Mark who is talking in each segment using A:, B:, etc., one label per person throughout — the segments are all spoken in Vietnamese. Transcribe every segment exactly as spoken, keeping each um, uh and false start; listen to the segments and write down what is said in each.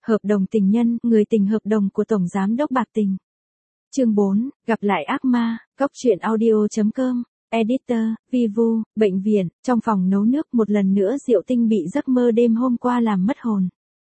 A: Hợp đồng tình nhân, người tình hợp đồng của Tổng Giám đốc Bạc Tình. Chương bốn, gặp lại ác ma, góc truyện audio chấm com, editor, Vivu, bệnh viện, trong phòng nấu nước một lần nữa Diệu Tinh bị giấc mơ đêm hôm qua làm mất hồn.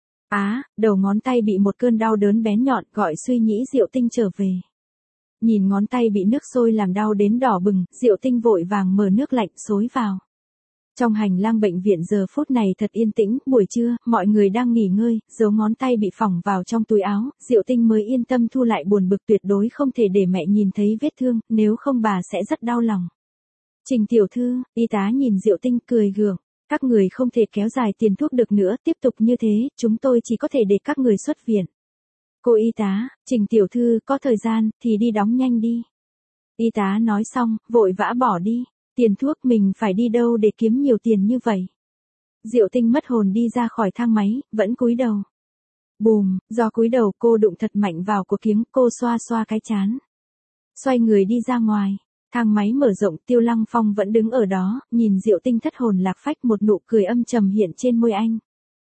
A: Á, đầu ngón tay bị một cơn đau đớn bén nhọn gọi suy nghĩ Diệu Tinh trở về. Nhìn ngón tay bị nước sôi làm đau đến đỏ bừng, Diệu Tinh vội vàng mở nước lạnh xối vào. Trong hành lang bệnh viện giờ phút này thật yên tĩnh, buổi trưa, mọi người đang nghỉ ngơi, giấu ngón tay bị phỏng vào trong túi áo, Diệu Tinh mới yên tâm thu lại buồn bực tuyệt đối không thể để mẹ nhìn thấy vết thương, nếu không bà sẽ rất đau lòng. Trình tiểu thư, y tá nhìn Diệu Tinh cười gượng, các người không thể kéo dài tiền thuốc được nữa, tiếp tục như thế, chúng tôi chỉ có thể để các người xuất viện. Cô y tá, Trình tiểu thư, có thời gian, thì đi đóng nhanh đi. Y tá nói xong, vội vã bỏ đi. Tiền thuốc mình phải đi đâu để kiếm nhiều tiền như vậy? Diệu Tinh mất hồn đi ra khỏi thang máy, vẫn cúi đầu. Bùm, do cúi đầu cô đụng thật mạnh vào cột kiếng, cô xoa xoa cái trán. Xoay người đi ra ngoài, thang máy mở rộng, Tiêu Lăng Phong vẫn đứng ở đó, nhìn Diệu Tinh thất hồn lạc phách, một nụ cười âm trầm hiện trên môi anh.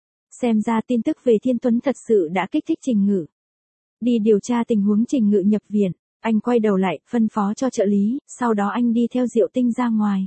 A: Xem ra tin tức về Thiên Tuấn thật sự đã kích thích Trình Ngự. Đi điều tra tình huống Trình Ngự nhập viện. Anh quay đầu lại, phân phó cho trợ lý, sau đó anh đi theo Diệu Tinh ra ngoài.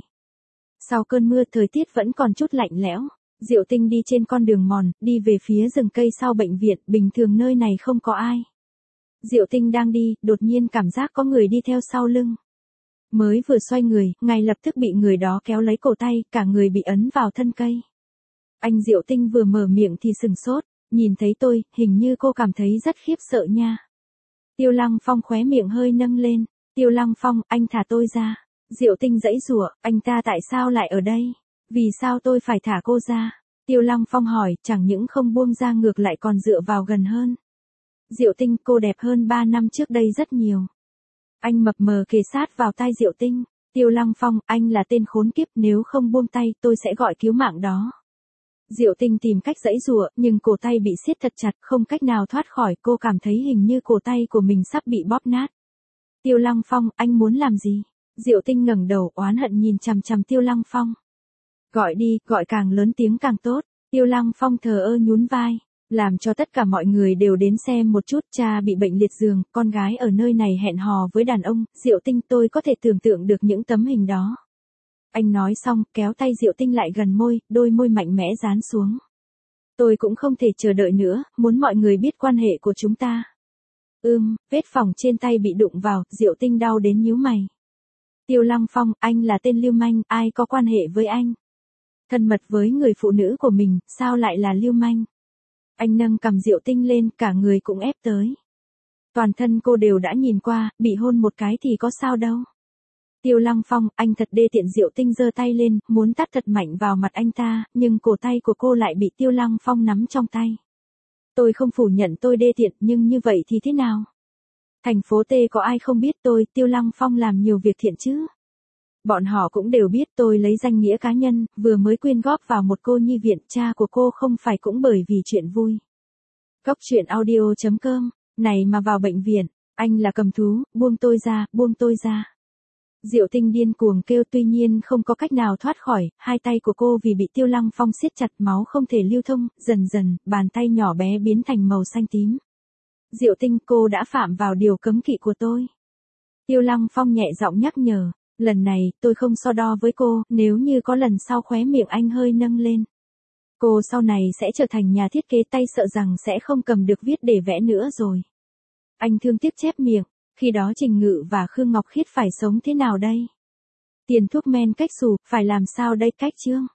A: Sau cơn mưa thời tiết vẫn còn chút lạnh lẽo, Diệu Tinh đi trên con đường mòn, đi về phía rừng cây sau bệnh viện, bình thường nơi này không có ai. Diệu Tinh đang đi, đột nhiên cảm giác có người đi theo sau lưng. Mới vừa xoay người, ngay lập tức bị người đó kéo lấy cổ tay, cả người bị ấn vào thân cây. Anh Diệu Tinh vừa mở miệng thì sừng sốt, nhìn thấy tôi, hình như cô cảm thấy rất khiếp sợ nha. Tiêu Lăng Phong khóe miệng hơi nâng lên, Tiêu Lăng Phong, anh thả tôi ra. Diệu Tinh giãy giụa, anh ta tại sao lại ở đây? Vì sao tôi phải thả cô ra? Tiêu Lăng Phong hỏi, chẳng những không buông ra ngược lại còn dựa vào gần hơn. Diệu Tinh, cô đẹp hơn ba năm trước đây rất nhiều. Anh mập mờ kề sát vào tai Diệu Tinh, Tiêu Lăng Phong, anh là tên khốn kiếp, nếu không buông tay tôi sẽ gọi cứu mạng đó. Diệu Tinh tìm cách giãy giụa, nhưng cổ tay bị siết thật chặt, không cách nào thoát khỏi, cô cảm thấy hình như cổ tay của mình sắp bị bóp nát. Tiêu Lăng Phong, anh muốn làm gì? Diệu Tinh ngẩng đầu, oán hận nhìn chằm chằm Tiêu Lăng Phong. Gọi đi, gọi càng lớn tiếng càng tốt. Tiêu Lăng Phong thờ ơ nhún vai, làm cho tất cả mọi người đều đến xem một chút, cha bị bệnh liệt giường, con gái ở nơi này hẹn hò với đàn ông, Diệu Tinh, tôi có thể tưởng tượng được những tấm hình đó. Anh nói xong, kéo tay Diệu Tinh lại gần môi, đôi môi mạnh mẽ dán xuống. Tôi cũng không thể chờ đợi nữa, muốn mọi người biết quan hệ của chúng ta. Ưm, vết phỏng trên tay bị đụng vào, Diệu Tinh đau đến nhíu mày. Tiêu Lăng Phong, anh là tên lưu manh, ai có quan hệ với anh? Thân mật với người phụ nữ của mình, sao lại là lưu manh? Anh nâng cằm Diệu Tinh lên, cả người cũng ép tới. Toàn thân cô đều đã nhìn qua, bị hôn một cái thì có sao đâu. Tiêu Lăng Phong, anh thật đê tiện. Diệu Tinh giơ tay lên, muốn tát thật mạnh vào mặt anh ta, nhưng cổ tay của cô lại bị Tiêu Lăng Phong nắm trong tay. Tôi không phủ nhận tôi đê tiện, nhưng như vậy thì thế nào? Thành phố T có ai không biết tôi, Tiêu Lăng Phong làm nhiều việc thiện chứ? Bọn họ cũng đều biết tôi lấy danh nghĩa cá nhân, vừa mới quyên góp vào một cô nhi viện, cha của cô không phải cũng bởi vì chuyện vui. Góc truyện audio chấm com, này mà vào bệnh viện, anh là cầm thú, buông tôi ra, buông tôi ra. Diệu Tinh điên cuồng kêu, tuy nhiên không có cách nào thoát khỏi, hai tay của cô vì bị Tiêu Lăng Phong siết chặt, máu không thể lưu thông, dần dần, bàn tay nhỏ bé biến thành màu xanh tím. Diệu Tinh, cô đã phạm vào điều cấm kỵ của tôi. Tiêu Lăng Phong nhẹ giọng nhắc nhở, lần này, tôi không so đo với cô, nếu như có lần sau khóe miệng anh hơi nâng lên. Cô sau này sẽ trở thành nhà thiết kế tay sợ rằng sẽ không cầm được viết để vẽ nữa rồi. Anh thương tiếc chép miệng. Khi đó Trình Ngự và Khương Ngọc Khiết phải sống thế nào đây? Tiền thuốc men cách xù, phải làm sao đây cách chương?